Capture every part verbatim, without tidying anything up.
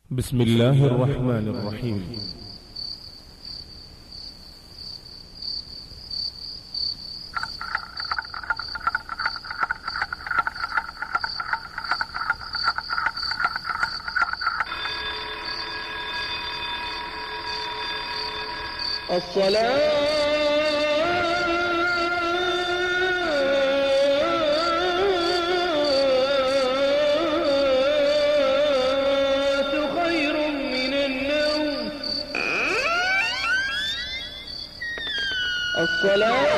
بسم الله الرحمن الرحيم. الصلاة خير من النوم. الصلاة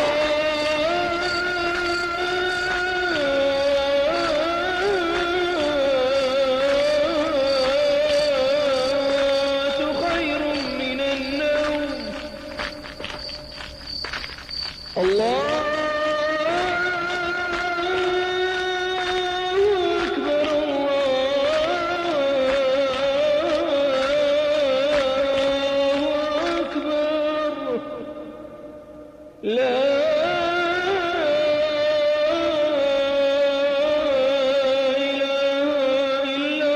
خير من النوم. الله أكبر، الله أكبر، لا إله إلا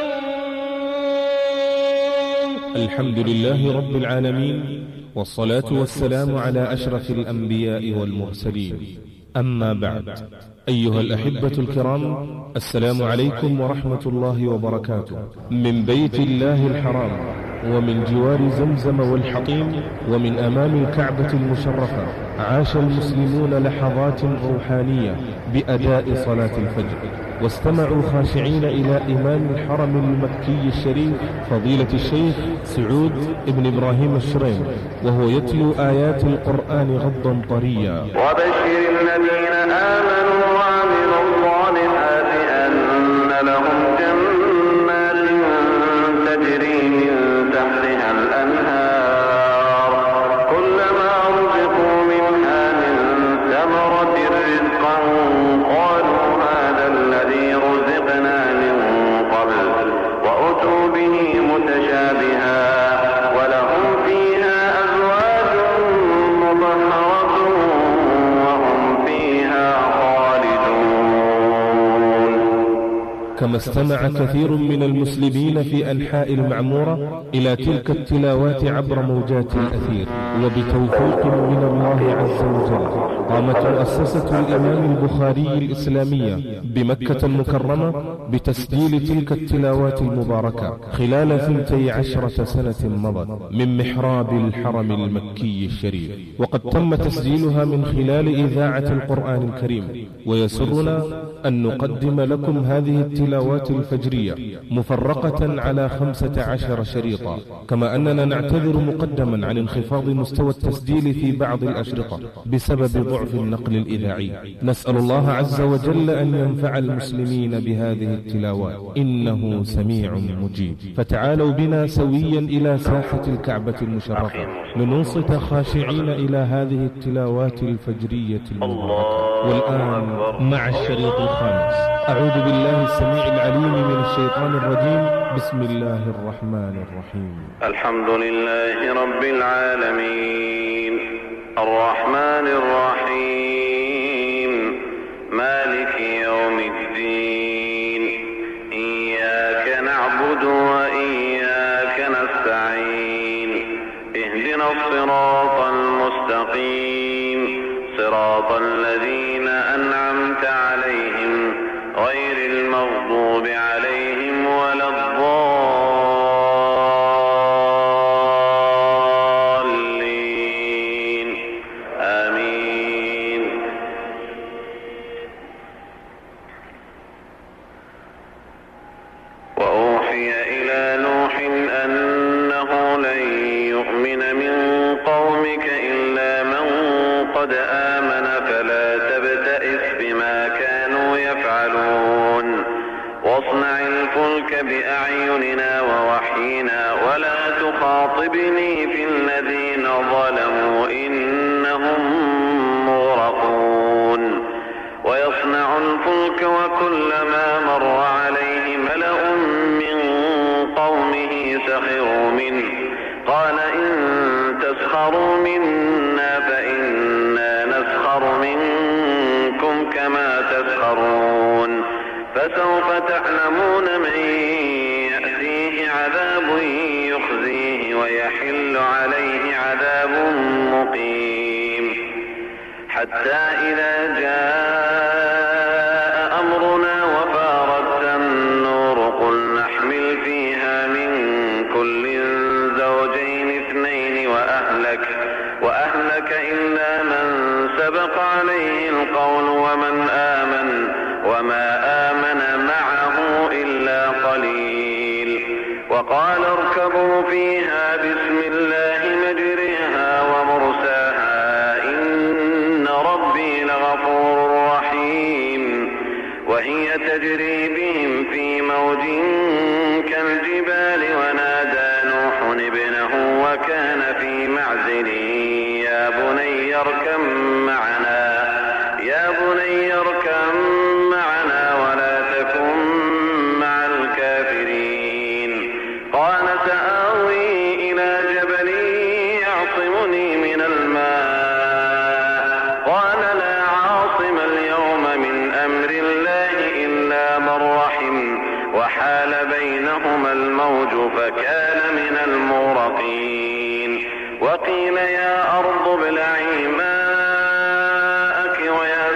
الله. الحمد لله رب العالمين، والصلاة والسلام على أشرف الأنبياء والمرسلين، أما بعد. أيها الأحبة الكرام، السلام عليكم ورحمة الله وبركاته. من بيت الله الحرام، ومن جوار زمزم والحطيم، ومن أمام الكعبة المشرفة، عاش المسلمون لحظات روحانية بأداء صلاة الفجر، واستمعوا خاشعين إلى إمام الحرم المكي الشريف فضيلة الشيخ سعود ابن إبراهيم الشريم، وهو يتلو آيات القرآن غضا طريا. وبشر الذين آمنوا وعملوا الصالحات أن لهم جنات تجري من تحتها الأنهار، كلما رزقوا منها من ثمرة رزقا قالوا هذا الذي رزقنا من قبل، وأتوا به متشابها، ولهم فيها أزواج مطهرة وهم فيها خالدون. كما استمع كثير من المسلمين في أنحاء المعمورة إلى تلك التلاوات عبر موجات الأثير، وبتوفيق من الله عز وجل قامت مؤسسة الإمام البخاري الإسلامية بمكة المكرمة بتسجيل تلك التلاوات المباركة خلال ثنتي عشرة سنة مضت من محراب الحرم المكي الشريف، وقد تم تسجيلها من خلال إذاعة القرآن الكريم. ويسرنا أن نقدم لكم هذه التلاوات الفجرية مفرقة على خمسة عشر شريطا، كما أننا نعتذر مقدما عن انخفاض مستوى التسجيل في بعض الأشرطة بسبب ضعف النقل الإذاعي. نسأل الله عز وجل أن ينفع المسلمين بهذه التلاوات، إنه سميع مجيب. فتعالوا بنا سويا إلى ساحة الكعبة المشرفة لننصت خاشعين إلى هذه التلاوات الفجرية المباركة. والآن مع الشريط الخامس. أعوذ بالله السميع العليم من الشيطان الرجيم. بسم الله الرحمن الرحيم. الحمد لله رب العالمين، الرحمن الرحيم، مالك يوم الدين، إياك نعبد وإياك نستعين، اهدنا الصراط المستقيم، صراط الذين أنعمت عليهم غير المغضوب عليهم ولا الضالين، آمين. وأوحي إلى نوح أنه لن يؤمن من قومك إلا من قد آمن فلا تبتئس بما كانوا يفعلون، واصنع الفلك بأعيننا ووحينا ولا تخاطبني في الذين ظلموا إنهم مغرقون. ويصنع الفلك وكلما مر عليه ملأ من قومه سخروا منه، قال إن تسخروا منا فإنا نسخر منكم كما تسخرون، فسوف تعلمون من يأتيه عذاب ويحل عليه عذاب مقيم. حتى إذا جاء أمرنا وفارت النور قل نحمل فيها من كل زوجين اثنين وأهلك, وأهلك إلا من سبق عليه القول ومن آمن وما آمن معه إلا قليل. وقال اركبوا فيها بسم الله مجريها ومرساها إن ربي لغفور رحيم. وهي تجري بهم في موج كالجبال ونادى نوح ابنه وكان في معزل يا بني اركب معنا يا بني اركب معنا ولا تكن مع الكافرين. قال سآوي إلى جبل يعصمني من الماء قال لا عاصم اليوم من أمر الله إلا من رحم وحال بينهما الموج فكان من المغرقين. وقيل يا أرض ابلعي ماءك ويا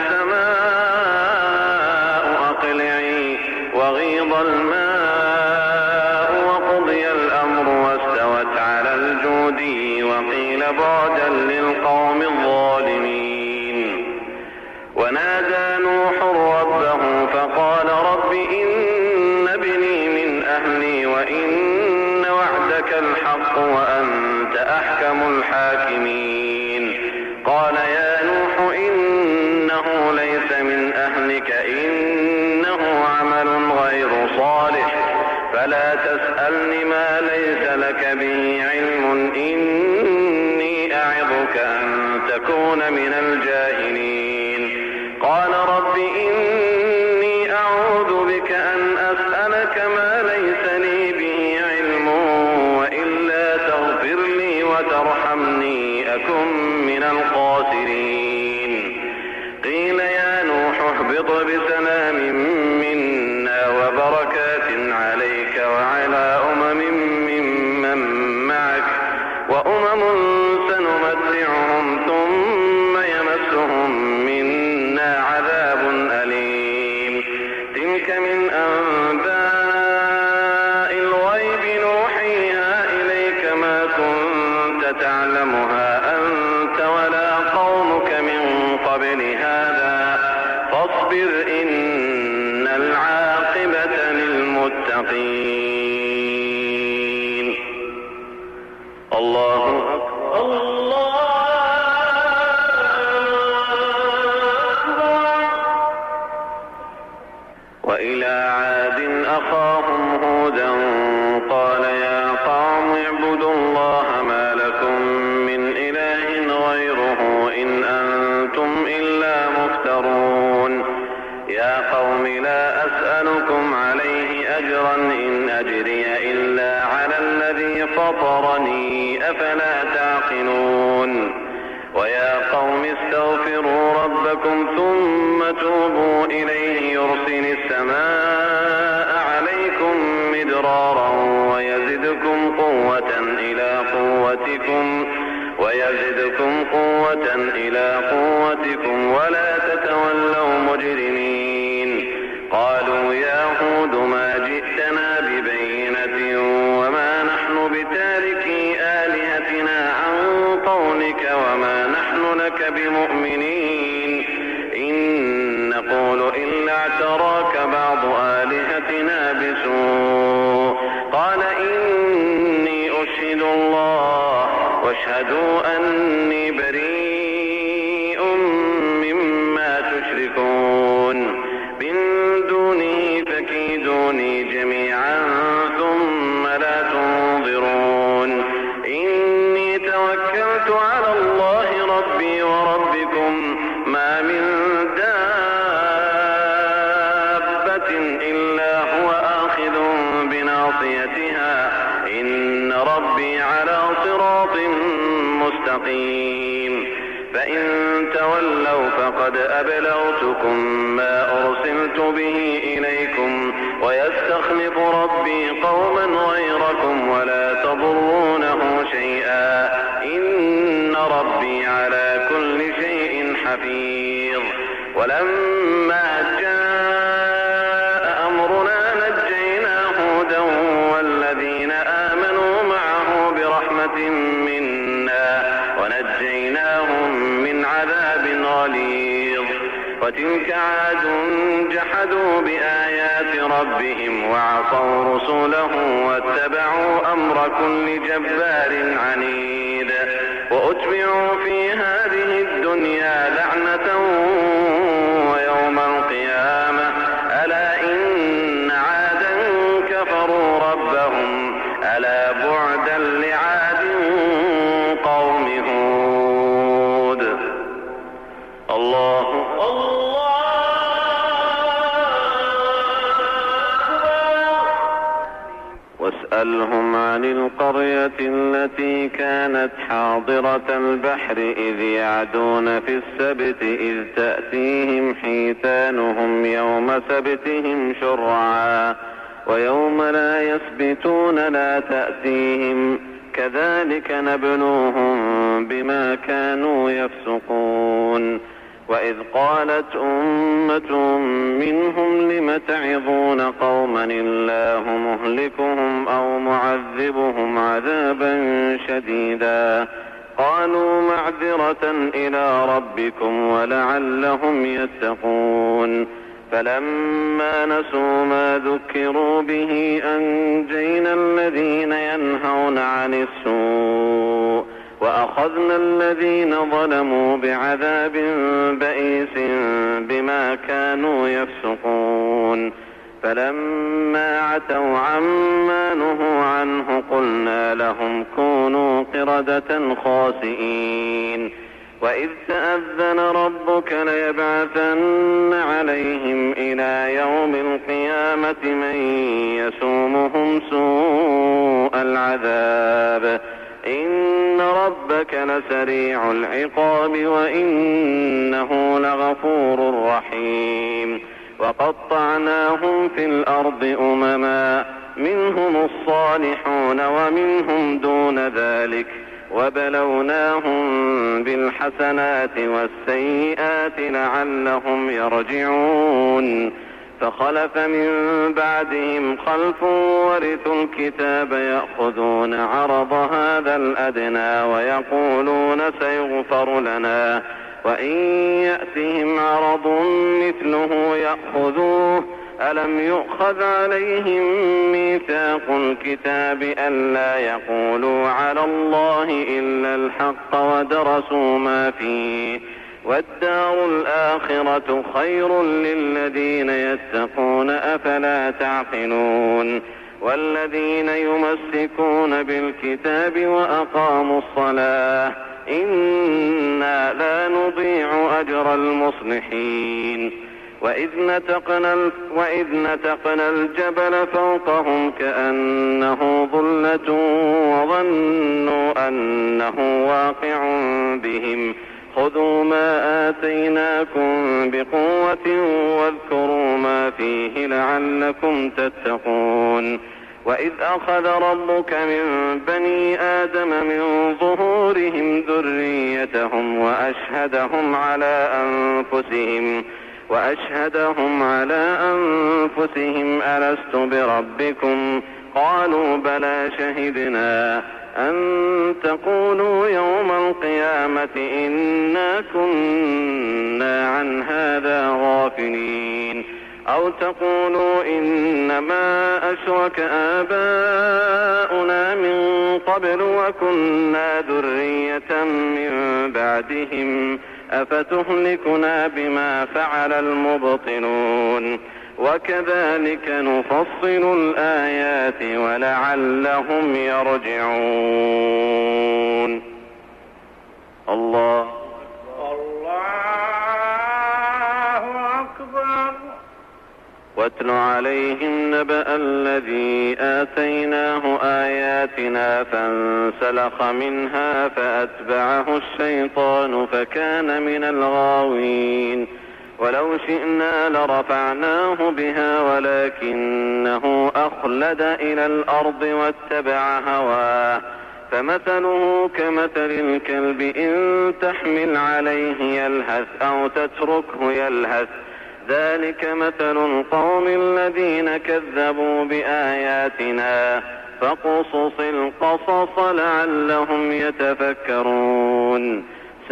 سماء أقلعي وغيض الماء وقضي الأمر واستوت على الجودي وقيل بعدا للقوم الظالمين. ونادى نوح ربه فقال رب إن ابني من أهلي وإن وعدك الحق وأنت أحكم الحاكمين. قال يا نوح إنه ليس من أهلك إنه عمل غير صالح فلا تسألني ما ليس لك به علم إني أعظك أن تكون من الجاهلين. قال رب إني أعوذ بك أن أسألك ما ليس لي به علم وإلا تغفر لي وترحمني أكن من الخاسرين. قيل يا نوح اهبط بسلام منا وبركات عليك وعلى أمم ممن معك وأمم سنمتعهم ثم يمسهم منا عذاب أليم. تلك من أنباء الغيب نوحيها إليك ما كنت تعلمها أنت ولا قومك من قبل هذا فاصبر إن العاقبة للمتقين. الله أكبر. الله أكبر. وإلى عاد أخاهم هودا قال يا قوم اعبدوا الله ما لكم من إله غيره إن أنتم إلا مفترون. يا قوم لا أسألكم عليه أجرا إن أجري إلا على الذي فطرني أفلا تعقلون. ويا قوم استغفروا ربكم ثم توبوا إليه يرسل السماء عليكم مدرارا ويزدكم قوة إلى قوتكم ويزدكم قوة إلى قوتكم ولا تتولوا مجرمين. قالوا يا هود ما جئتنا ببينة وما نحن بتاركي آلهتنا عن قولك وما نحن لك بمؤمنين إن نقول إلا اعتراك بعض آلهتنا بسوء. قال إني أشهد الله واشهدوا أني بريء مما تشركون من دونه فكيدوني جميعا ثم لا تنظرون. إني توكلت على الله ربي وربكم ما من دابة إلا هو آخذ بناصيتها إن ربي على صراط مستقيم. فإن تولوا فقد أبلغتكم ما أرسلت به إليكم ويستخلف ربي قوما غيركم ولا تضرونه ولما جاء أمرنا نجينا هودا والذين آمنوا معه برحمة منا ونجيناهم من عذاب غليظ. وتلك عاد جحدوا بآيات ربهم وعصوا رسله واتبعوا أمر كل جبار عنيد. وأتبعوا في هذه الدنيا لعنة ويوم القيامة ألا إن عادا كفروا ربهم ألا بعدا لعاد قوم هود. الله واسألهم عن القرية التي كانت حاضرة البحر إذ يعدون في السبت إذ تأتيهم حيتانهم يوم سبتهم شرعا ويوم لا يسبتون لا تأتيهم كذلك نبلوهم بما كانوا يفسقون. وإذ قالت أمة منهم لم تعظون قوما الله مهلكهم أو معذبهم عذابا شديدا قالوا معذرة إلى ربكم ولعلهم يتقون. فلما نسوا ما ذكروا به أنجينا الذين ينهون عن السوء وأخذنا الذين ظلموا بعذاب بئيس بما كانوا يفسقون. فلما عتوا عما نهوا عنه قلنا لهم كونوا قردة خاسئين. وإذ تأذن ربك ليبعثن عليهم إلى يوم القيامة من يسومهم سوء العذاب إن ربك لسريع العقاب وإنه لغفور رحيم. وقطعناهم في الأرض أمما منهم الصالحون ومنهم دون ذلك وبلوناهم بالحسنات والسيئات لعلهم يرجعون. فخلف من بعدهم خلف ورثوا الكتاب يأخذون عرض هذا الأدنى ويقولون سيغفر لنا وإن يأتهم عرض مثله يأخذوه ألم يؤخذ عليهم ميثاق الكتاب ألا يقولوا على الله إلا الحق ودرسوا ما فيه والدار الآخرة خير للذين يتقون أفلا تعقلون. والذين يمسكون بالكتاب وأقاموا الصلاة إنا لا نضيع أجر المصلحين. وإذ نتقنا, وإذ نتقنا الجبل فوقهم كأنه ظلة وظنوا أنه واقع بهم خذوا ما آتيناكم بقوة واذكروا ما فيه لعلكم تتقون. وإذ أخذ ربك من بني آدم من ظهورهم ذريتهم وأشهدهم على أنفسهم وأشهدهم على أنفسهم ألست بربكم قالوا بلى شهدنا أن تقولوا يوم القيامة إنا كنا عن هذا غافلين أو تقولوا إنما أشرك آباؤنا من قبل وكنا ذرية من بعدهم أفتهلكنا بما فعل المبطلون وكذلك نفصل الآيات ولعلهم يرجعون. الله الله أكبر. واتل عليهم نبأ الذي آتيناه آياتنا فانسلخ منها فأتبعه الشيطان فكان من الغاوين ولو شئنا لرفعناه بها ولكنه أخلد إلى الأرض واتبع هواه فمثله كمثل الكلب إن تحمل عليه يلهث أو تتركه يلهث ذلك مثل القوم الذين كذبوا بآياتنا فاقصص القصص لعلهم يتفكرون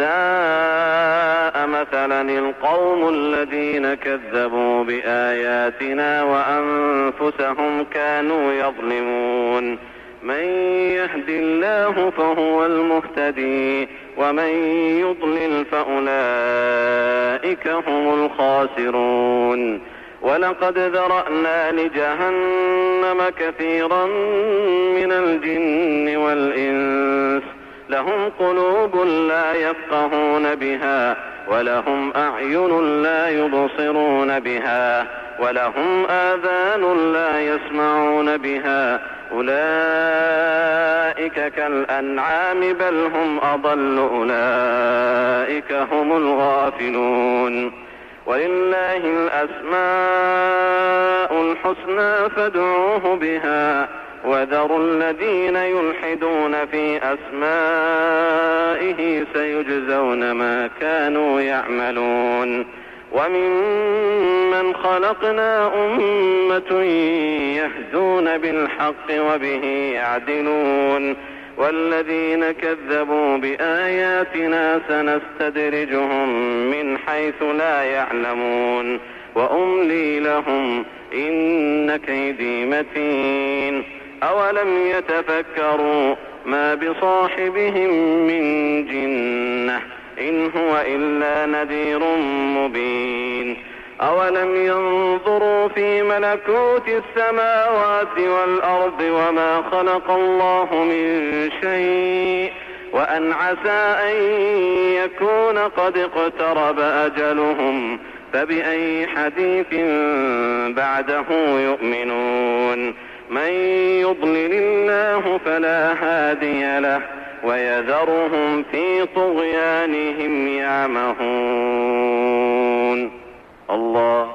ساء مثلا القوم الذين كذبوا بآياتنا وأنفسهم كانوا يظلمون من يهد الله فهو المهتدي ومن يضلل فأولئك هم الخاسرون ولقد ذرأنا لجهنم كثيرا من الجن والإنس لهم قلوب لا يفقهون بها ولهم أعين لا يبصرون بها ولهم آذان لا يسمعون بها أولئك كالأنعام بل هم أضل أولئك هم الغافلون ولله الأسماء الحسنى فادعوه بها وذروا الذين يلحدون في أسمائه سيجزون ما كانوا يعملون وممن خلقنا أمة يهدون بالحق وبه يعدلون والذين كذبوا بآياتنا سنستدرجهم من حيث لا يعلمون وأملي لهم إن كيدي متين أولم يتفكروا ما بصاحبهم من جنة إن هو إلا نذير مبين أولم ينظروا في ملكوت السماوات والأرض وما خلق الله من شيء وأن عسى أن يكون قد اقترب أجلهم فبأي حديث بعده يؤمنون من يضلل الله فلا هادي له ويذرهم في طغيانهم يعمهون الله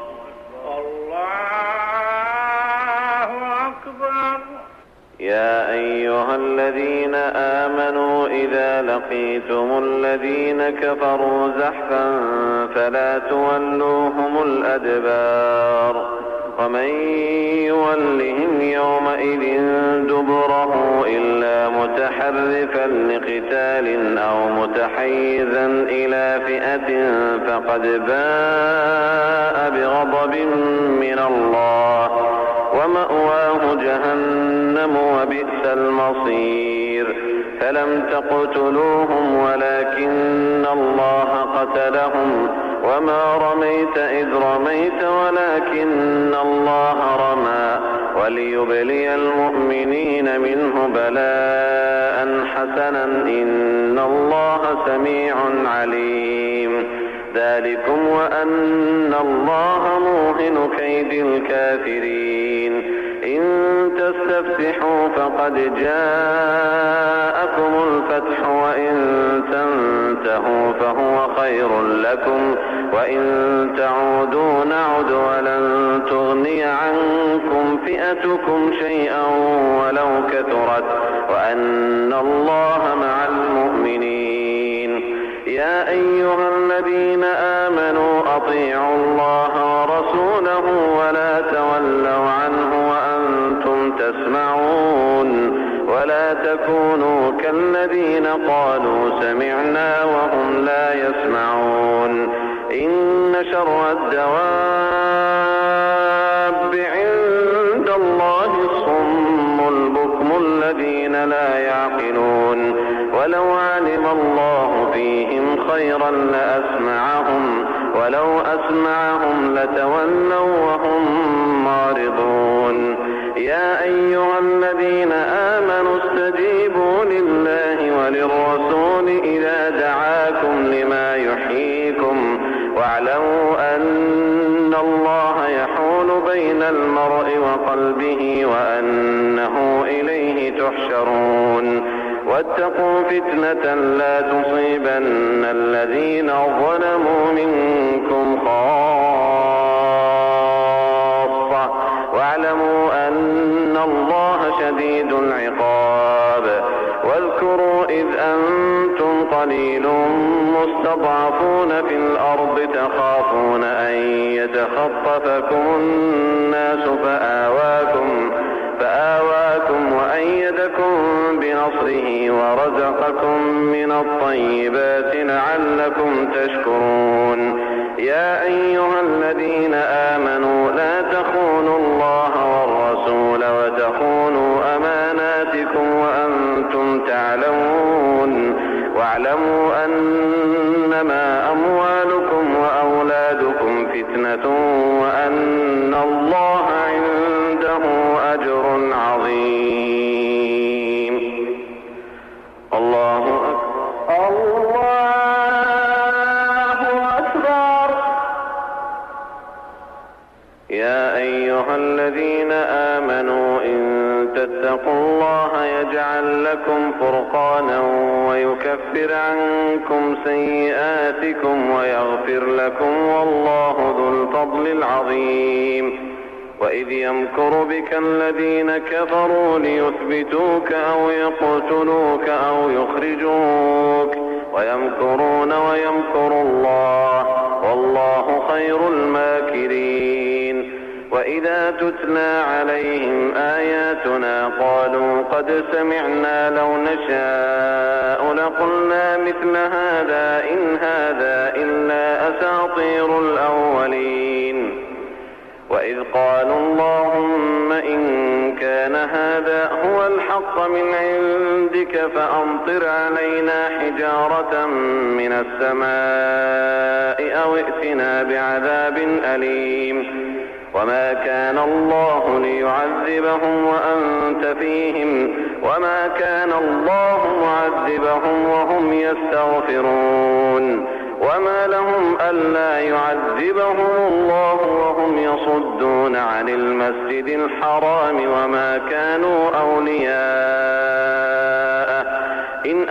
الله أكبر. يا أيها الذين آمنوا إذا لقيتم الذين كفروا زحفا فلا تولوهم الأدبار ومن يولهم يومئذ دبره إلا متحرفا لقتال أو متحيزا إلى فئة فقد باء بغضب من الله ومأواه جهنم وبئس المصير فلم تقتلوهم ولكن الله قتلهم وما رميت إذ رميت ولكن الله رمى وليبلي المؤمنين منه بلاء حسنا إن الله سميع عليم ذلكم وأن الله موهن كيد الكافرين إن تستفتحوا فقد جاءكم الفتح وإن تنتهوا فهو خير لكم وإن تعودوا نعد ولن تغني عنكم فئتكم شيئا ولو كثرت وأن الله مع المؤمنين يا أيها الذين آمنوا أطيعوا الله ورسوله ولا تولوا عنه وأنتم تسمعون ولا تكونوا كالذين قالوا سمعنا وهم لا يسمعون إن شر الدواب عند الله الصم البكم الذين لا يعقلون ولو علم الله فيهم خيرا لأسمعهم ولو أسمعهم لتولوا وهم معرضون يا أيها الذين آمنوا استجيبوا لله وللرسول إذا دعاكم لما يحييكم واعلموا أن الله يحول بين المرء وقلبه وأنه إليه تحشرون واتقوا فتنة لا تصيبن الذين ظلموا منكم خاصة واعلموا أن الله شديد العقاب واذكروا إذ أنتم قليل مستضعفون في الأرض تخافون أن يتخطفكم الناس فآواكم, فآواكم وأيدكم بنصره ورزقكم من الطيبات لعلكم تشكرون. يا أيها الذين آمنوا لا تخونوا الله والرسول وتخونوا أماناتكم وأنتم تعلمون. واعلموا أنما أموالكم وأولادكم فتنة وأن الله عنده أجر عظيم. الله أكبر. الله أكبر. يا أيها الذين آمنوا إن تتقوا الله يجعل لكم فرقانا ويكفر عنكم سيئاتكم ويغفر لكم والله ذو الفضل العظيم. وإذ يمكر بك الذين كفروا ليثبتوك أو يقتلوك أو يخرجوك ويمكرون ويمكر الله والله خير الماكرين. وإذا تتلى عليهم آياتنا قالوا قد سمعنا لو نشاء لقلنا مثل هذا إن هذا إلا أساطير الأولين. وإذ قالوا اللهم إن كان هذا هو الحق من عندك فأمطر علينا حجارة من السماء أو ائتنا بعذاب أليم. وما كان الله ليعذبهم وأنت فيهم وما كان الله معذبهم وهم يستغفرون. وما لهم ألا يعذبهم الله وهم يصدون عن المسجد الحرام وما كانوا أولياءه إن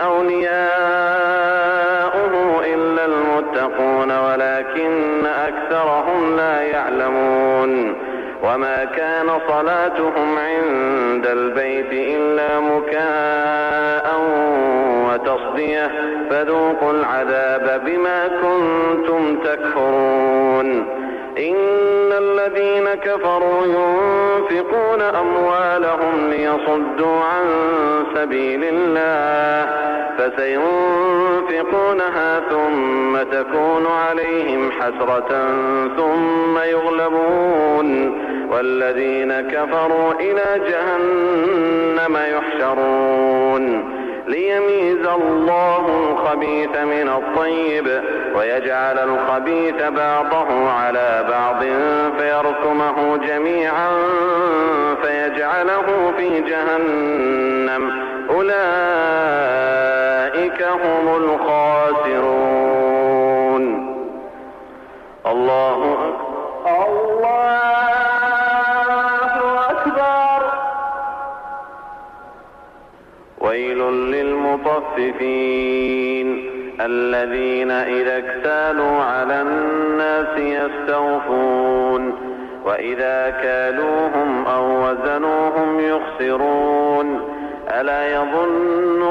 أولياؤه إلا المتقون ولكن أكثرهم لا يعلمون. وما كان صلاتهم عند البيت إلا مكاء وتصدية فذوقوا العذاب بما كنتم تكفرون. إن الذين كفروا ينفقون أموالهم ليصدوا عن سبيل الله فسينفقونها ثم تكون عليهم حسرة ثم يغلبون والذين كفروا إلى جهنم يحشرون. ليميز الله الخبيث من الطيب ويجعل الخبيث بعضه على بعض فيركمه جميعا فيجعله في جهنم أولئك هم الخاسرون. الله أكبر. الله أكبر. ويل للمطففين الذين إذا اكتالوا على الناس يستوفون وإذا كالوهم أو وزنوهم يخسرون. ألا يظن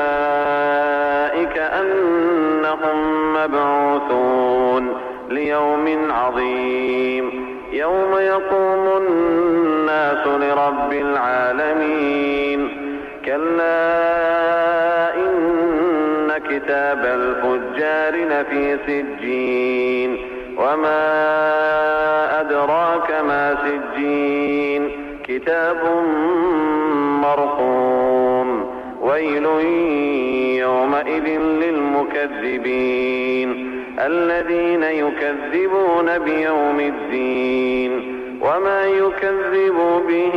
أولئك أنهم مبعوثون ليوم عظيم يوم يقوم الناس لرب العالمين. كلا إن كتاب الفجار لفي سجين وما أدراك ما سجين كتاب مرقوم. ويل يومئذ للمكذبين الذين يكذبون بيوم الدين وما يكذب به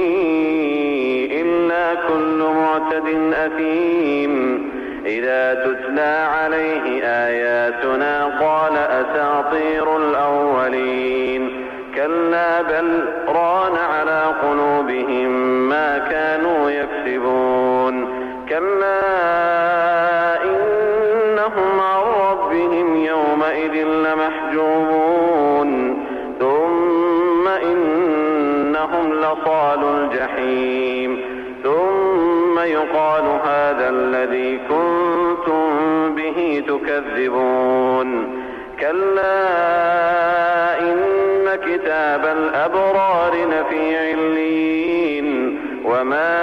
إلا كل معتد أثيم. إذا تتلى عليه آياتنا قال أساطير الأولين. كلا بل ران على قلوبهم ما كانوا يكسبون. كلا إنهم عن ربهم يومئذ لمحجوبون ثم إنهم لصالوا الجحيم ثم يقال هذا الذي كنتم به تكذبون كلا إن كتاب الأبرار لفي عليين وما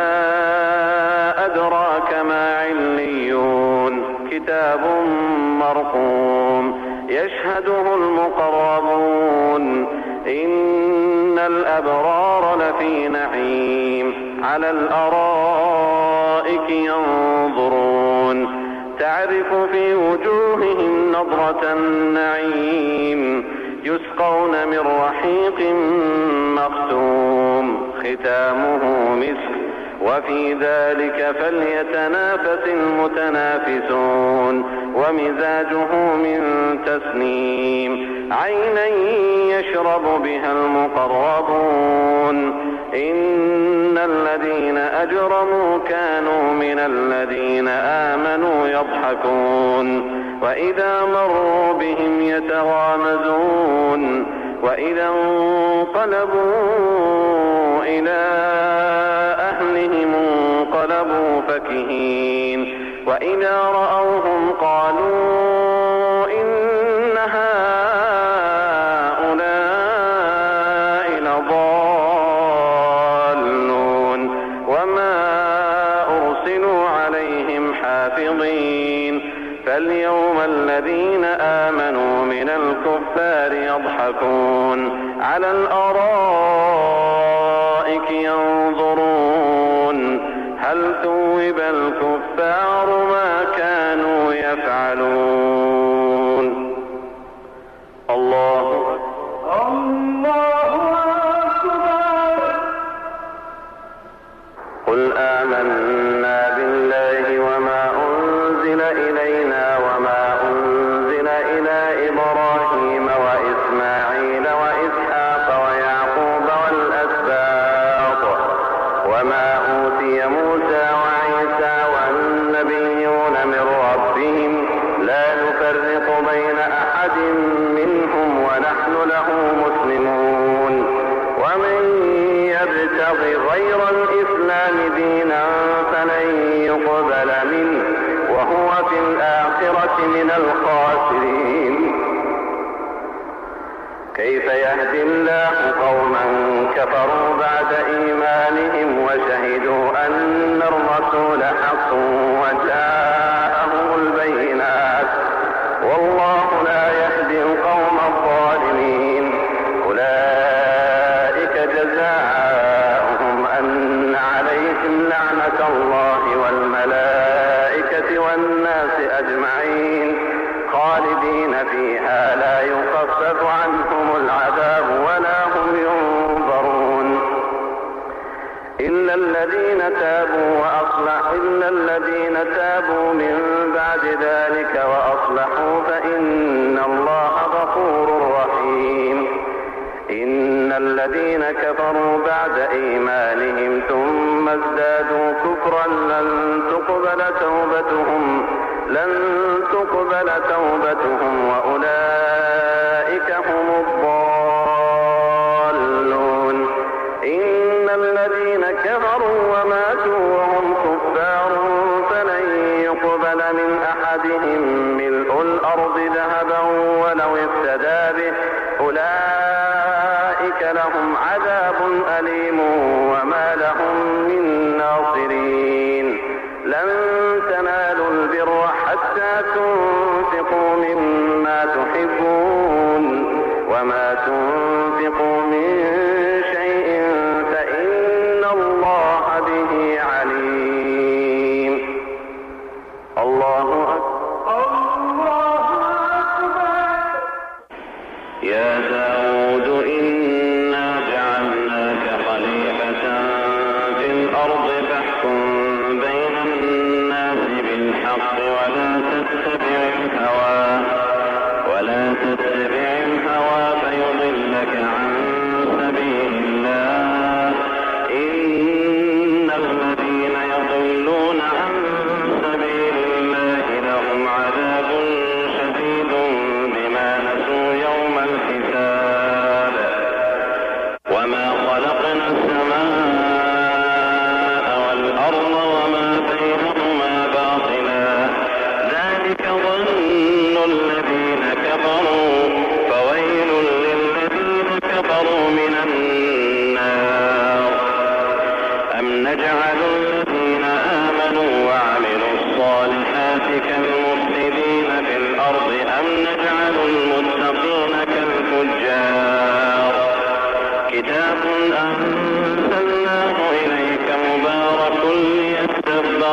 أدراك ما عليون كتاب مرقوم يشهده المقربون إن الأبرار لفي نعيم على الأرائك ينظرون تعرف في وجوههم نضرة النعيم يسقون من رحيق مختوم ختامه مسك وفي ذلك فليتنافس المتنافسون ومزاجه من تسنيم عينا يشرب بها المقربون إن الذين أجرموا كانوا من الذين آمنوا يضحكون وإذا مروا بهم يتغامزون وإذا انقلبوا إلى أهلهم انقلبوا فكهين وإذا رأوهم قالوا إن هؤلاء لضالون وما أرسلوا عليهم حافظين فاليوم الذين آمنوا من الكفار يضحكون على الأرائك ينظرون هل ثوب الكفار ما كانوا يفعلون الله الله أكبر قل آمنا بالله وما أنزل إلينا وما أنزل إلى إبراهيم وإسماعيل وإسحاق ويعقوب والأسباط وما أوتي موسى وعيسى والنبيون من ربهم لا نفرق بين أحد منهم ونحن له مسلمون ومن يبتغ غير الإسلام دينا فلن يقبل منه وهو في الآخرة من الخاسرين كيف يهدي الله قوما كفروا بعد إيمانهم وشهدوا أن الرسول حق وجاءهم البينات والله لا يهدي القوم الظالمين أولئك جزاؤهم أن عليهم لعنة الله والملائكة والناس أجمعين خالدين فيها لا يخفف عنهم العذاب ولا هم ينظرون إلا الذين تابوا وأصلحوا إلا الذين تابوا من بعد ذلك وأصلحوا فإن الله غفور رحيم إن الذين كفروا بعد إيمانهم ثم ازدادوا كفرا لن تقبل توبتهم لن تقبل توبتهم وأولئك هم الضالون إن الذين كفروا وماتوا وهم كفار فلن يقبل من أحدهم ملء الأرض ذهبا ولو افتدى به أولئك لهم عذاب أليم وما لهم من ناصرين لن تنالوا البر حتى تنفقوا مما تحبون وما تنفقوا من شيء فإن الله به عليم الله أكبر الله أكبر يا داود إنا جعلناك خليفة في الأرض فاحكم بين الناس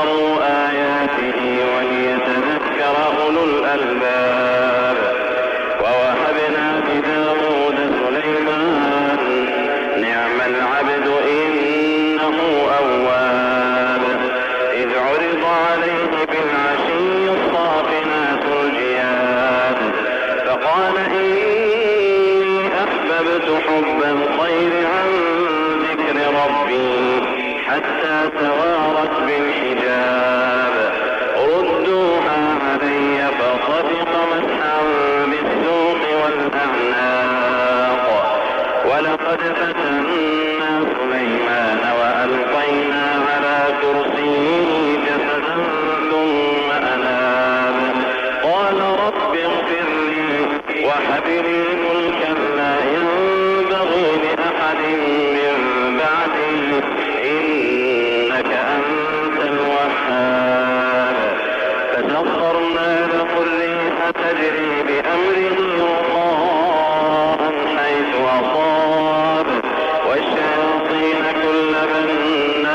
ليدبروا آياته وليتذكر أولو الألباب. ووهبنا بداود سليمان نعم العبد إنه أواب. إذ عرض عليه بالعشي الصافنات الجياد فقال إني أحببت حب الخير عن ذكر ربي حتى توارت بالحجاب. ردوها علي فطفق مسحا بالسوق والأعناق. ولقد فتنا سليمان وألقينا على كرسيه جسدا ثم أناب. قال رب اغفر لي وهب لي ملكا لا ينبغي لأحد من بعدي إنك أنت الوهاب. فسخرنا له الريح تجري بأمره رخاء حيث أصاب والشياطين كل بناء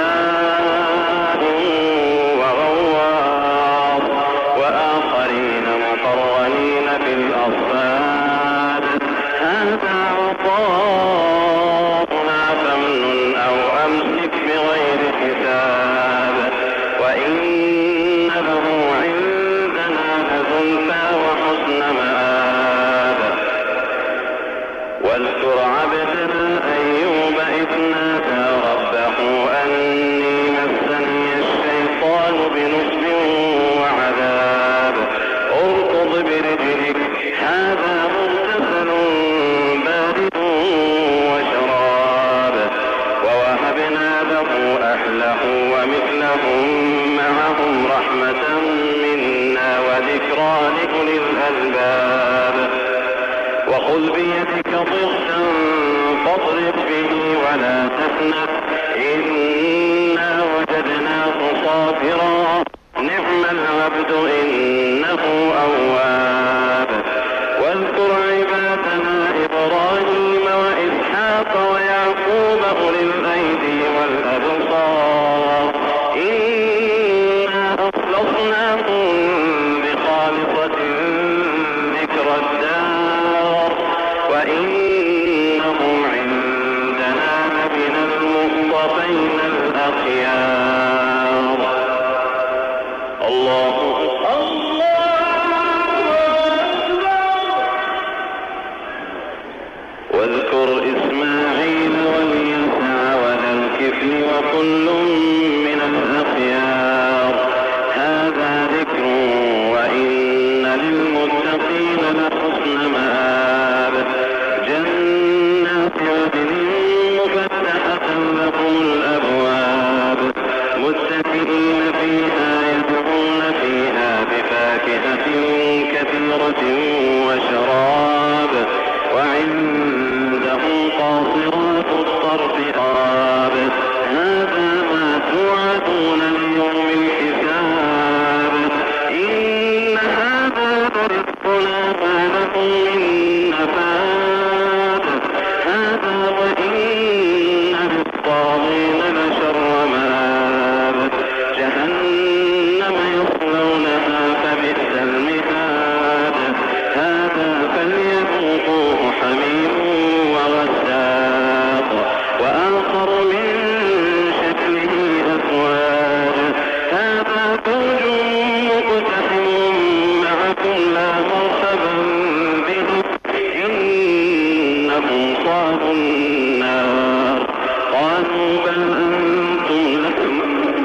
وغواص وآخرين مقرنين في الأصفاد. هذا عطاؤنا فامنن أو أمسك بغير حساب. وإن له عندنا لزلفى وحسن مآب. واذكر عبدنا أيوب إذ نادى ربه أني مسني الشيطان بنصب وعذاب. اركض برجلك هذا مغتسل بارد وشراب. ووهبنا له أهله ومثلهم معهم رحمة منا وذكرى لأولي الألباب. وخذ بيدك ضغثا فاضرب به ولا تحنث إنا وجدناه صابرا نعم العبد إنه أواب. واذكر عبادنا إبراهيم وإسحاق ويعقوب أولي الأيدي والأبصار إنا أخلصناهم بخالصة ذكر الدار وإنهم عندنا لمن المصطفين الأخيار. الله واذكر إسماعيل واليسع وذا الكفل وكل من الأخيار. هذا ذكر وإن للمتقين لحسن مآب. جنات عدن مفتحة لكم الأبواب متكئين فيها يدعون فيها بفاكهة كثيرة وشراب. وعندهم قاصرات الطرف أتراب. هذا ما توعدون ليوم الحساب. إن هذا لرزقنا ما له من نفاد. هذا وإن للطاغين لشر مآب. جهنم يصلونها فبئس المهاد. هذا فليذوقوه حميم وغساق وآخر من شكله أزواج. هذا فوج مقتحم معكم لا مرحبا بهم إنهم صالوا النار. قالوا بل أنتم لكم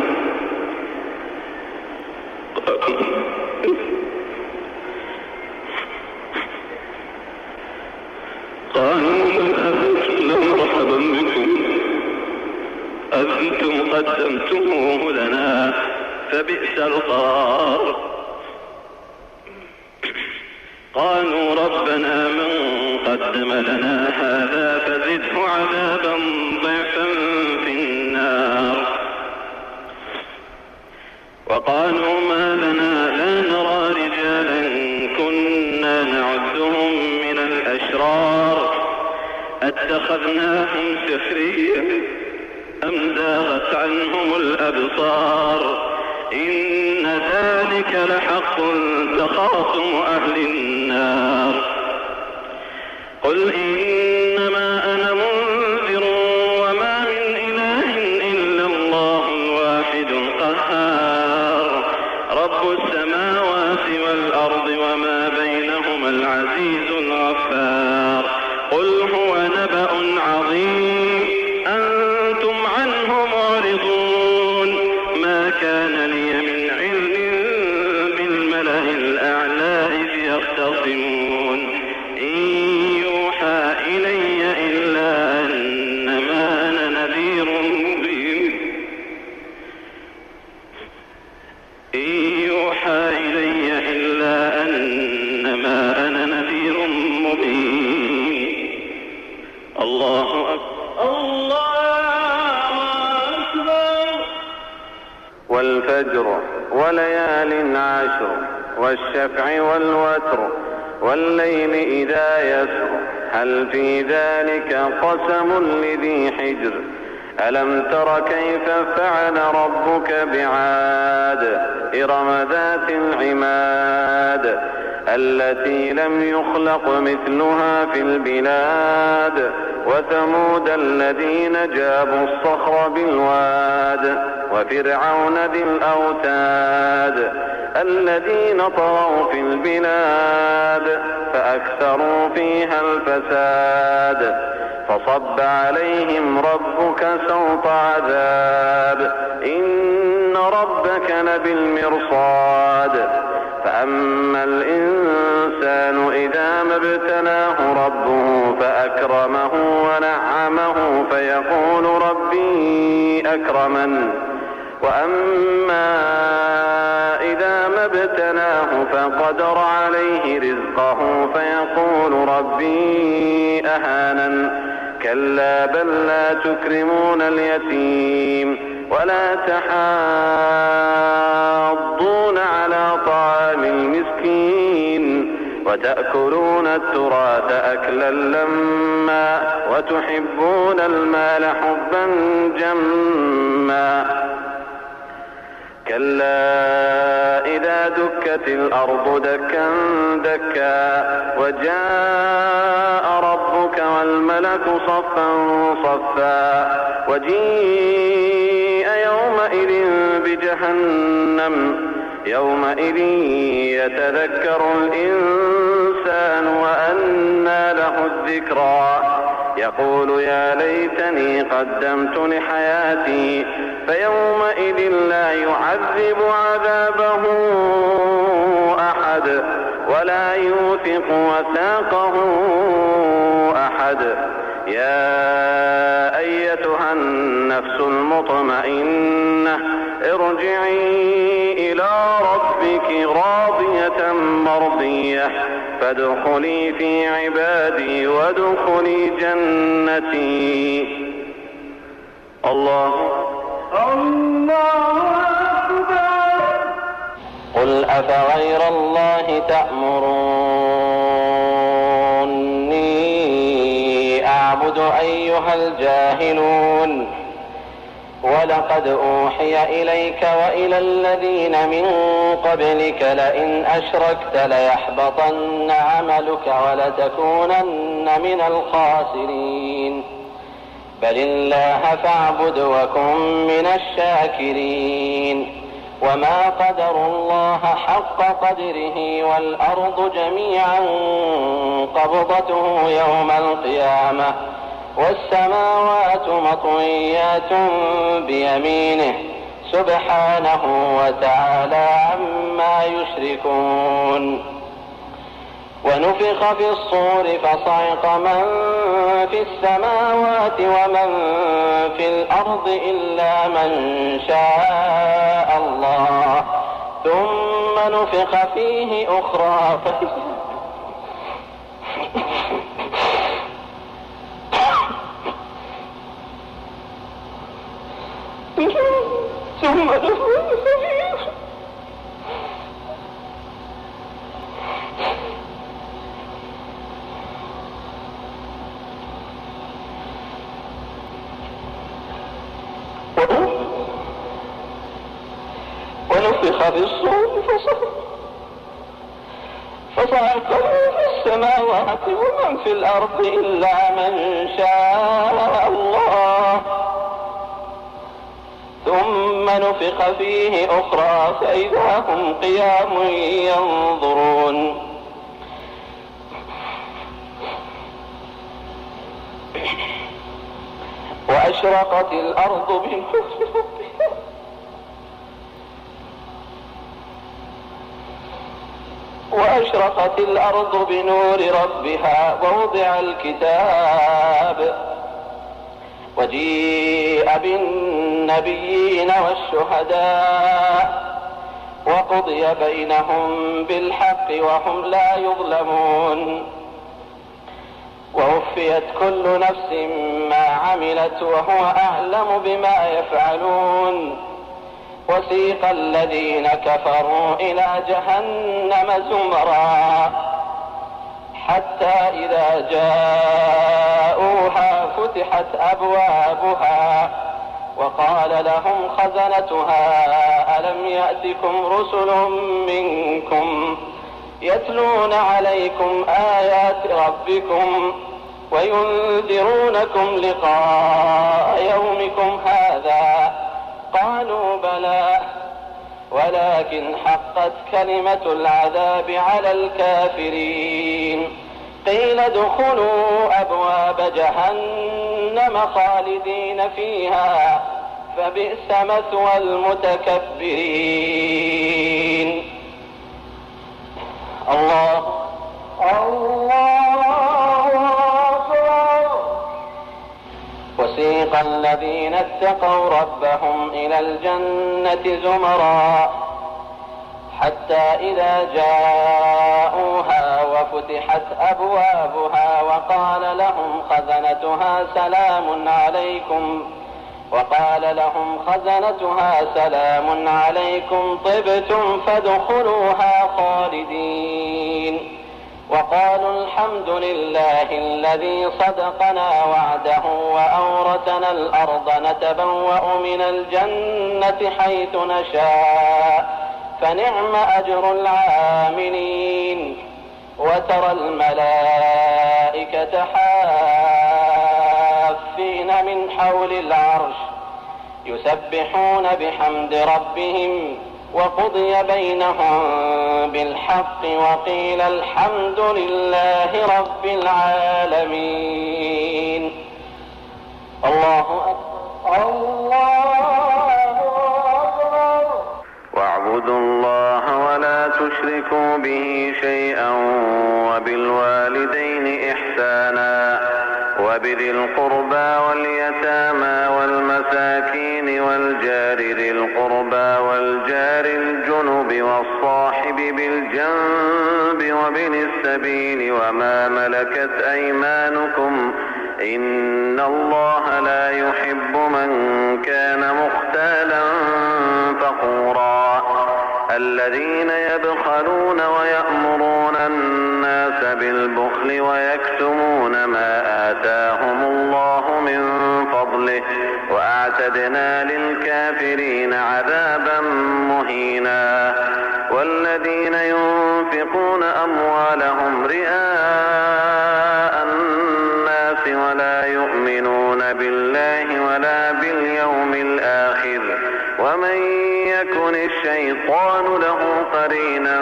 قالوا بل أنتم مرحبا بكم أنتم قدمتموه لنا فبئس القرار. قالوا ربنا من قدم لنا هذا فزده عذابا ضعفا في النار. وقالوا ما لنا لا نرى رجالا كنا نعدهم من الأشرار أتخذناهم سخريا أم زاغت عنهم الأبصار عليك لحق تخاصم أهل النار قل إنما أنا منذر وما من إله إلا الله الواحد القهار رب السماوات والأرض وما بينهما العزيز الغفار قل هو نبأ عظيم أنتم عنه معرضون ما كان لي من علم بالملأ الأعلى إذ يختصمون إن يوحى إلي إلا أنما أنا نذير مبين إن يوحى إلي إلا أنما أنا نذير مبين الله أكبر الله أكبر والفجر وليال عشر والشفع والوتر والليل إذا يسر هل في ذلك قسم لذي حجر ألم تر كيف فعل ربك بعاد إرم ذات العماد التي لم يخلق مثلها في البلاد وثمود الذين جابوا الصخر بالواد وفرعون ذي الأوتاد الذين طغوا في البلاد فأكثروا فيها الفساد فصب عليهم ربك سوط عذاب إن ربك لبالمرصاد فأما الإنسان إذا ما ابتلاه ربه فأكرمه ونعمه فيقول ربي أكرمن وأما إذا ما ابتلاه فقدر عليه رزقه فيقول ربي أهانن كلا بل لا تكرمون اليتيم ولا تحاضون على طعام المسكين وتأكلون التراث أكلا لما وتحبون المال حبا جما كلا إذا دكت الأرض دكا دكا وجاء ربك والملك صفا صفا وجيء يومئذ بجهنم يومئذ يتذكر الإنسان وأنى له الذكرى يقول يا ليتني قدمت لحياتي فيومئذ لا يعذب عذابه أحد ولا يوثق وثاقه أحد يا أيتها النفس المطمئنة ارجعي إلى ربك راضية مرضية فادخلي في عبادي وادخلي جنتي. الله الله أكبر. قل أفغير الله تأمروني أعبد أيها الجاهلون ولقد أوحي إليك وإلى الذين من قبلك لئن أشركت ليحبطن عملك ولتكونن من الخاسرين بل الله فاعبد وكن من الشاكرين وما قدروا الله حق قدره والأرض جميعا قبضته يوم القيامة والسماوات مطويات بيمينه سبحانه وتعالى عما يشركون. ونفخ في الصور فصعق من في السماوات ومن في الأرض إلا من شاء الله ثم نفخ فيه أخرى ثم نفخ فيه ونفخ ونفخ في الصور فصعق من في السماوات ومن في الأرض إلا من شاء الله ثم نفخ فيه أخرى فإذا هم قيام ينظرون وأشرقت الأرض بنور ربها وأشرقت الأرض بنور ربها ووضع الكتاب وجيء بالنبيين والشهداء وقضي بينهم بالحق وهم لا يظلمون ووفيت كل نفس ما عملت وهو أعلم بما يفعلون وسيق الذين كفروا إلى جهنم زمرا حتى إذا جاءوها فتحت أبوابها وقال لهم خزنتها ألم يأتكم رسل منكم يتلون عليكم آيات ربكم وينذرونكم لقاء يومكم هذا قالوا بلى ولكن حقت كلمة العذاب على الكافرين قيل ادخلوا أبواب جهنم خالدين فيها فبئس مثوى المتكبرين. الله الله أكبر. وسيق الذين اتقوا ربهم إلى الجنة زمرا حتى إذا جاءوها وفتحت أبوابها وقال لهم خزنتها سلام عليكم وقال لهم خزنتها سلام عليكم طبتم فادخلوها خالدين وقالوا الحمد لله الذي صدقنا وعده وأورثنا الأرض نتبوأ من الجنة حيث نشاء فنعم أجر العاملين. وترى الملائكة حافين من حول العرش يسبحون بحمد ربهم وقضي بينهم بالحق وقيل الحمد لله رب العالمين. الله أكبر الله أكبر. واعبدوا الله ولا تشركوا به شيئا وبالوالدين إحسانا وبذي القربى واليتامى والمساكين والجار ذي القربى والجار الجنب والصاحب بالجنب وابن السبيل وما ملكت أيمانكم إن الله لا يحب من كان مختالا فخورا الذين يبخلون ويأمرون الناس بالبخل ويكتمون ما آتاهم الله من فضله وأعتدنا للكافرين عذابا مهينا. والذين ينفقون أموالهم رئاء الناس ولا يؤمنون بالله ولا باليوم الآخر ومن يكن الشيطان له قرينا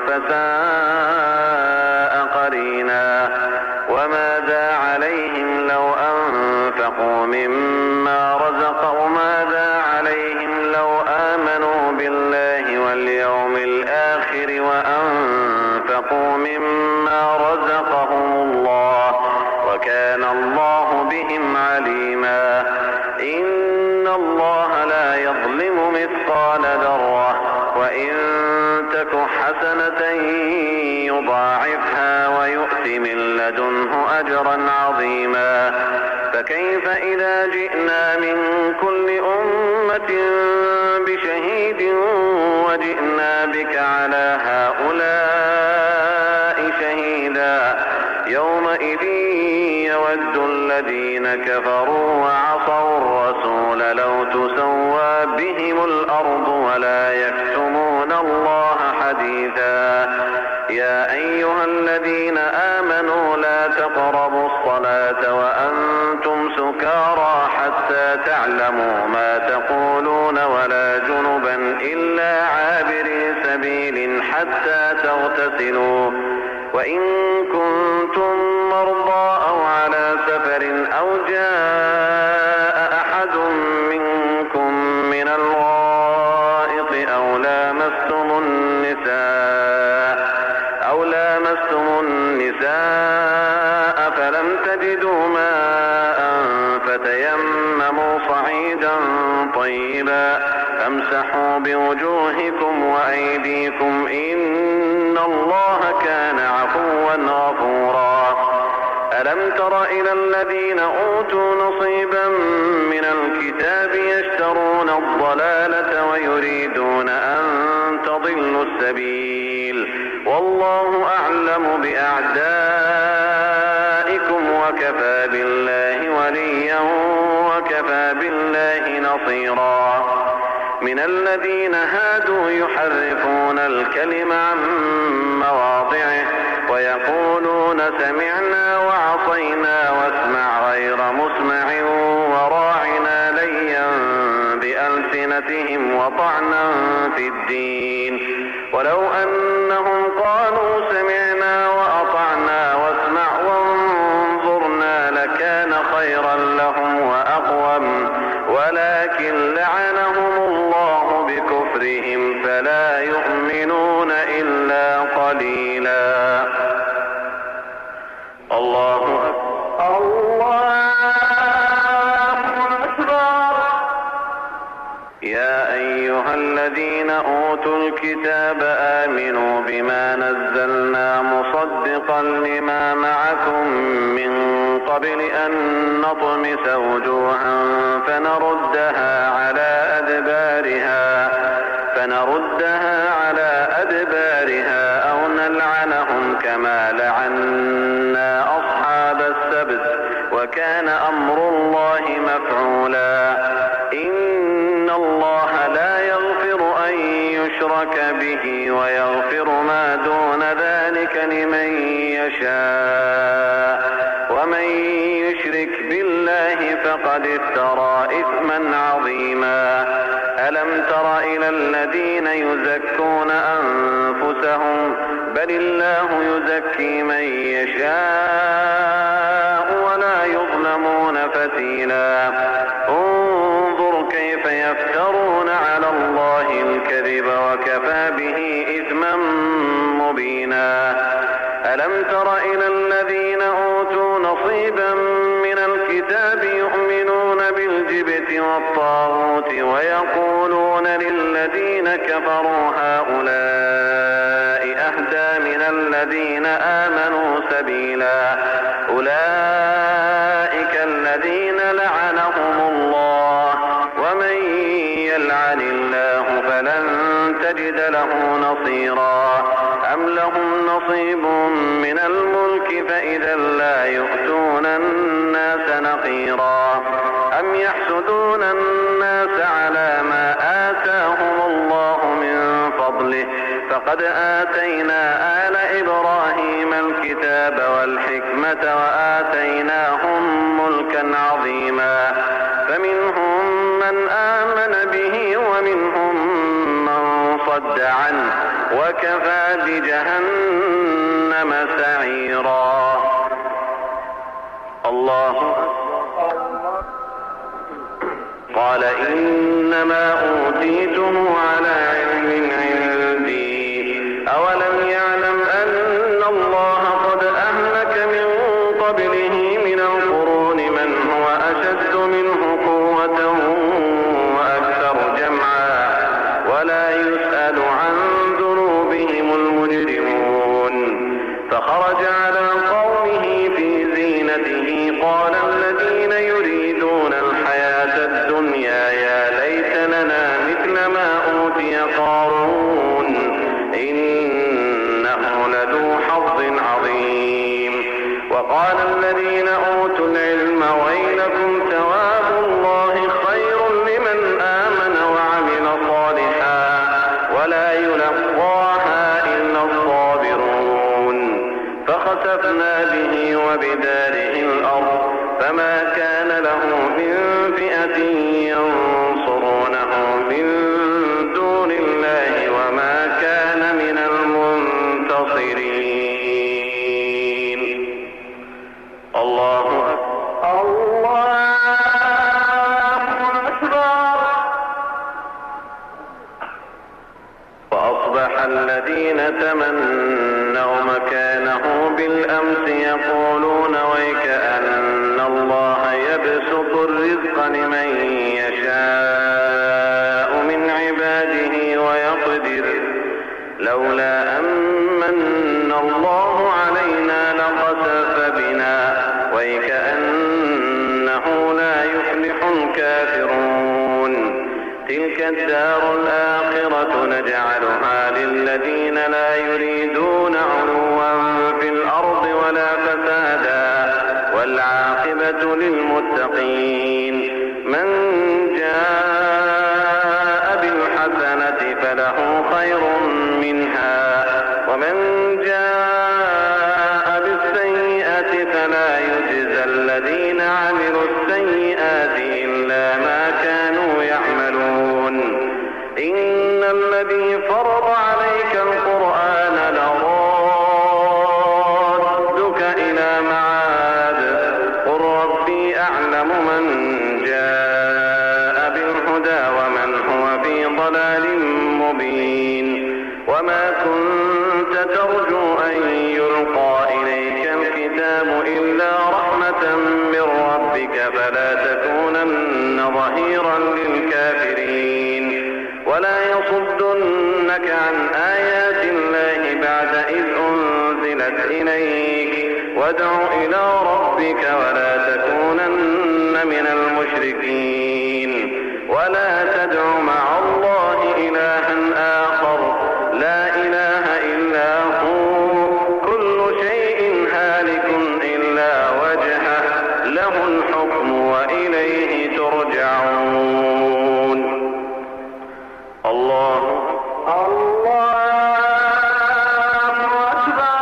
فساء قرينا. وماذا عليهم لو أنفقوا مما رزقوا ماذا عليهم لو آمنوا بالله واليوم الآخر وأنفقوا مما رزقهم الله وكان الله بهم عليما. إن الله لا يظلم مثقال ذرة وإن تك حسنة يضاعفها ويؤت من لدنه أجرا عظيما. فكيف إذا جئنا من كل أمة بشهيد وجئنا بك على هؤلاء شهيدا يومئذ يود الذين كفروا وعصوا الرسول لو تسوى بهم الأرض ولا يكتمون حتى تغتسلوا وإن كنتم مرضى أو على سفر أو جاء أحد منكم من الغائط أو لامستم النساء أو لامستم النساء فلم تجدوا ماء فتيمموا صعيدا طيبا فامسحوا بوجوهكم وأيديكم إن الله كان عفوا غفورا. ألم تر إلى الذين أوتوا نصيبا من الكتاب يشترون الضلالة ويريدون أن تضلوا السبيل والله أعلم بأعدائكم وكفى بالله وليا وكفى بالله نصيرا. من الذين هادوا يحرفون الكلم عن مواضعه ويقولون سمعنا وعصينا واسمع غير مسمع وراعنا ليا بألسنتهم وطعنا في الدين ولو أنهم قالوا سمعنا وأطعنا واسمع وانظرنا لكان خيرا لهم وأقوم ولكن لعنهم الله بكفرهم فلا يؤمنون إلا قليلا. الله أكبر الله أكبر. يا أيها الذين أوتوا الكتاب آمنوا بما نزلنا مصدقا لما معكم من قبل أن نطمس وجوها فنردها على أدبارها فنردها على أدبارها أو نلعنهم كما لعنا أصحاب السبت وكان أمر الله مفعولا. إن الله لا يغفر أن يشرك به ويغفر ما دون ذلك لمن يشاء ومن يشرك بالله فقد افترى إثما عظيما. ألم تر إلى الذين يزكون أنفسهم بل الله يزكي من يشاء ولا يظلمون فتيلا. انظر كيف يفترون على الله الكذب وكفى به إثما مبينا. ألم تر إلى الذين أوتوا نصيبا من الكتاب يؤمنون بالجبت والطاغوت ويقولون للذين كفروا هؤلاء أهدى من الذين آمنوا سبيلا. أولئك الذين لعنهم الله ومن يلعن الله فلن تجد له نصيرا. أم لهم نصيب من الملك فإذا لا يؤتون الناس نقيرا. أم يحسدون الناس على ما آتاهم الله من فضله فقد آتينا آل إبراهيم الكتاب والحكمة وآتيناهم ملكا عظيما. فمنهم من آمن به ومنهم من صد عنه وكفى بجهنم سعيرا. الله قال إنما أوتيته على علم عندي أولم يعلم أن الله قد أهلك من قبله من القرون من هو أشد منه قوة وأكثر جمعا ولا يسأل عن ذنوبهم المجرمون. فخرج على قومه في زينته قال الذين يريدون الحياة الدنيا يا ليت لنا مثل ما أوتي قارون إنه لذو حظ عظيم. وقال الذين أوتوا العلم ويلكم ثواب الله خير لمن آمن وعمل صالحا ولا يلقاها إلا الصابرون. فخسفنا به وبداره الأرض فما كان له من فئة ينصرونه من دون الله وما كان من المؤمنين. الذين تمنوا مكانه بالأمس يقولون ويك أن الله يبسط الرزق لمن يشاء من عباده ويقدر لولا أمن الله علينا لخسف بنا ويكأنه لا يفلح الكافرون. تلك الدار الآخرة نجعلها للذين لا يريدون علوا في الأرض ولا فسادا والعاقبة للمتقين. من جاء بالحسنة فله خير منها ومن جاء بالسيئة فلا يجزى الذين عملوا السيئات إلا ما كانوا يعملون. إن الذي فرض عليك القرآن لرادك إلى معاد قل ربي أعلم من جاء بالهدى ومن هو في ضلال مبين. وما كنت ترجو أن يلقى إليك الكتاب إلا رحمة من ربك فلا تكونن ظهيرا للكافرين. ولا يصدنك عن آيات الله بعد إذ أنزلت إليك وادع إلى ربك ولا تكونن من المشركين. ولا تدع مع الله إلها آخر لا إله إلا هو كل شيء هالك إلا وجهه له الحكم وإليه ترجعون. الله الله أكبر.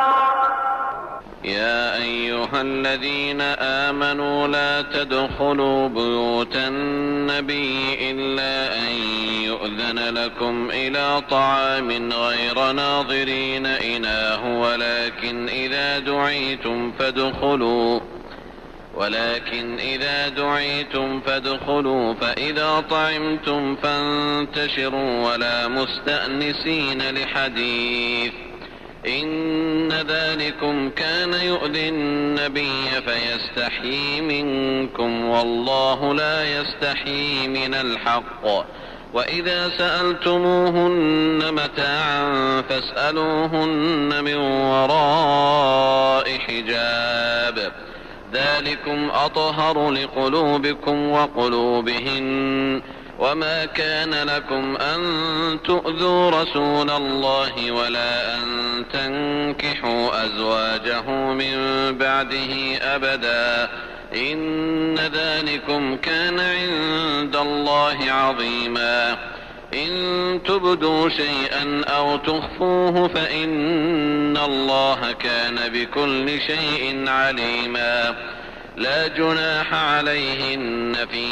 يا أيها الذين آمنوا لا تدخلوا بيوت النبي إلا أن يؤذن لكم إلى طعام غير ناظرين إناه ولكن إذا دعيتم فادخلوا ولكن إذا دعيتم فادخلوا فإذا طعمتم فانتشروا ولا مستأنسين لحديث إن ذلكم كان يؤذي النبي فيستحيي منكم والله لا يستحيي من الحق. وإذا سألتموهن متاعا فاسألوهن من وراء حجاب ذلكم أطهر لقلوبكم وقلوبهن. وما كان لكم أن تؤذوا رسول الله ولا أن تنكحوا أزواجه من بعده أبدا إن ذلكم كان عند الله عظيما. إن تبدوا شيئا أو تخفوه فإن الله كان بكل شيء عليما. لا جناح عليهن في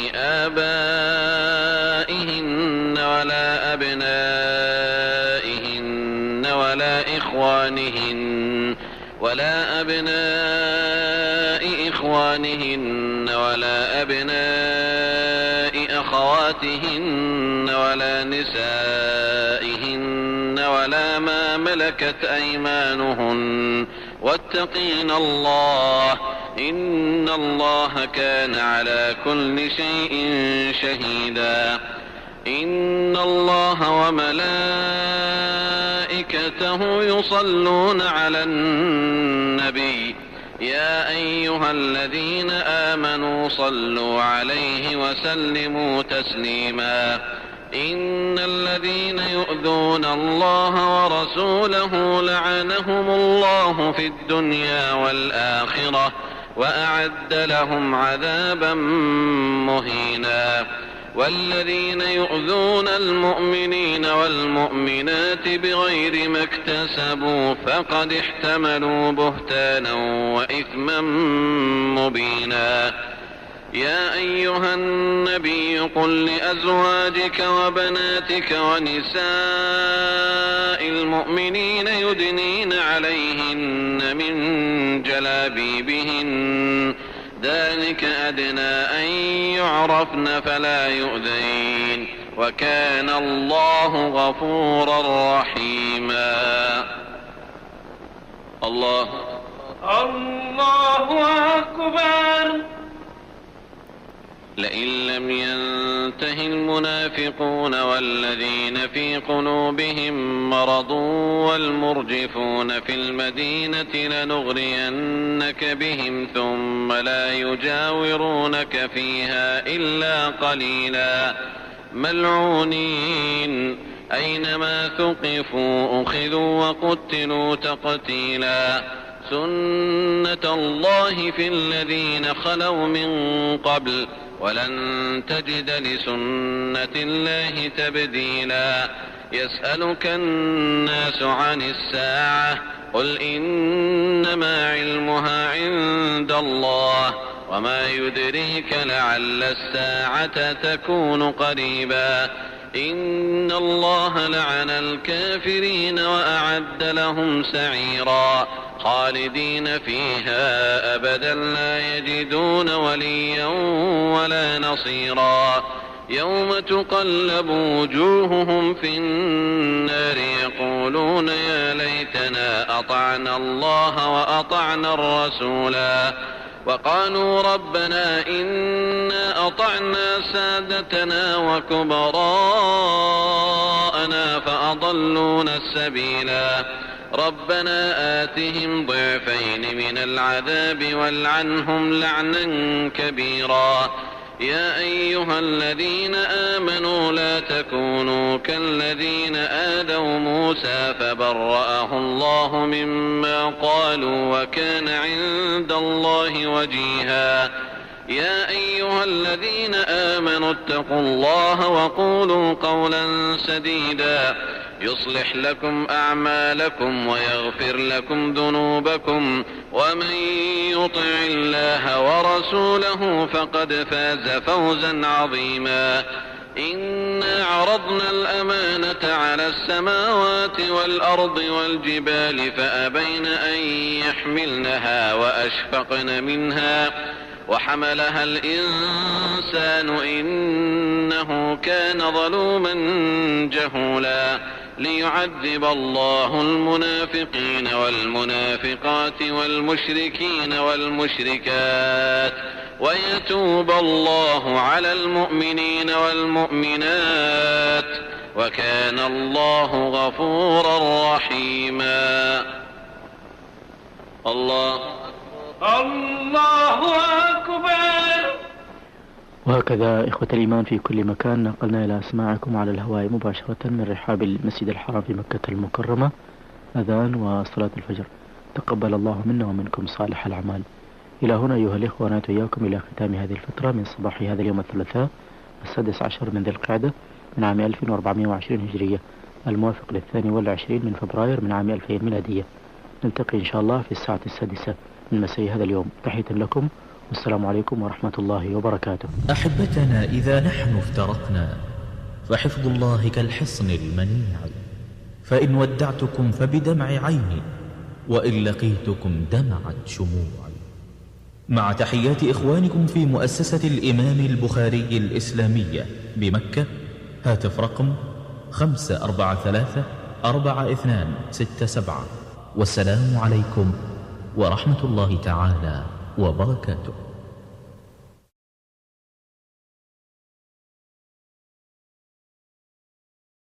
آبائهن ولا أبنائهن ولا إخوانهن ولا أبناء إخوانهن ولا أبناء أخواتهن ولا نسائهن ولا ما ملكت أيمانهن واتقين الله إن الله كان على كل شيء شهيدا. إن الله وملائكته يصلون على النبي يا أيها الذين آمنوا صلوا عليه وسلموا تسليما. إن الذين يؤذون الله ورسوله لعنهم الله في الدنيا والآخرة وأعد لهم عذابا مهينا. والذين يؤذون المؤمنين والمؤمنات بغير ما اكتسبوا فقد احتملوا بهتانا وإثما مبينا. يا أيها النبي قل لأزواجك وبناتك ونساء المؤمنين يدنين عليهن من جلابيبهن ذلك أدنى أن يعرفن فلا يؤذين. وكان الله غفورا رحيما. الله الله أكبر. لئن لم ينته المنافقون والذين في قلوبهم مرض والمرجفون في المدينة لنغرينك بهم ثم لا يجاورونك فيها إلا قليلا ملعونين أينما ثقفوا أخذوا وقتلوا تقتيلا سنة الله في الذين خلوا من قبل ولن تجد لسنة الله تبديلا. يسألك الناس عن الساعة قل إنما علمها عند الله وما يدريك لعل الساعة تكون قريبا. إن الله لعن الكافرين وأعد لهم سعيرا خالدين فيها أبدا لا يجدون وليا ولا نصيرا. يوم تقلب وجوههم في النار يقولون يا ليتنا أطعنا الله وأطعنا الرسولا وقالوا ربنا إنا أطعنا سادتنا وكبراءنا فأضلونا السبيلا. ربنا آتهم ضعفين من العذاب والعنهم لعنا كبيرا. يا أيها الذين آمنوا لا تكونوا كالذين آذوا موسى فبرأه الله مما قالوا وكان عند الله وجيها. يا أيها الذين آمنوا اتقوا الله وقولوا قولا سديدا يصلح لكم أعمالكم ويغفر لكم ذنوبكم ومن يطع الله ورسوله فقد فاز فوزا عظيما. إنا عرضنا الأمانة على السماوات والأرض والجبال فأبين أن يحملنها وأشفقن منها وحملها الإنسان إنه كان ظلوما جهولا. ليعذب الله المنافقين والمنافقات والمشركين والمشركات ويتوب الله على المؤمنين والمؤمنات وكان الله غفورا رحيما. الله الله أكبر. وهكذا إخوة الإيمان في كل مكان نقلنا إلى أسماعكم على الهواء مباشرة من رحاب المسجد الحرام في مكة المكرمة أذان وصلاة الفجر. تقبل الله منا ومنكم صالح الأعمال. إلى هنا أيها الإخوة نأتي إياكم إلى ختام هذه الفترة من صباح هذا اليوم الثلاثاء السادس عشر من ذي القعدة من عام ألف وأربعمائة وعشرين هجرية الموافق للثاني والعشرين من فبراير من عام ألفين ميلادية. نلتقي إن شاء الله في الساعة السادسة من مساء هذا اليوم. تحية لكم والسلام عليكم ورحمة الله وبركاته. أحبتنا إذا نحن افترقنا فحفظ الله كالحصن المنيع، فإن ودعتكم فبدمع عيني وإن لقيتكم دمعت شموعي. مع تحيات إخوانكم في مؤسسة الإمام البخاري الإسلامية بمكة. هاتف رقم خمسة أربعة ثلاثة أربعة اثنان ستة سبعة. والسلام عليكم ورحمة الله تعالى وبركاته.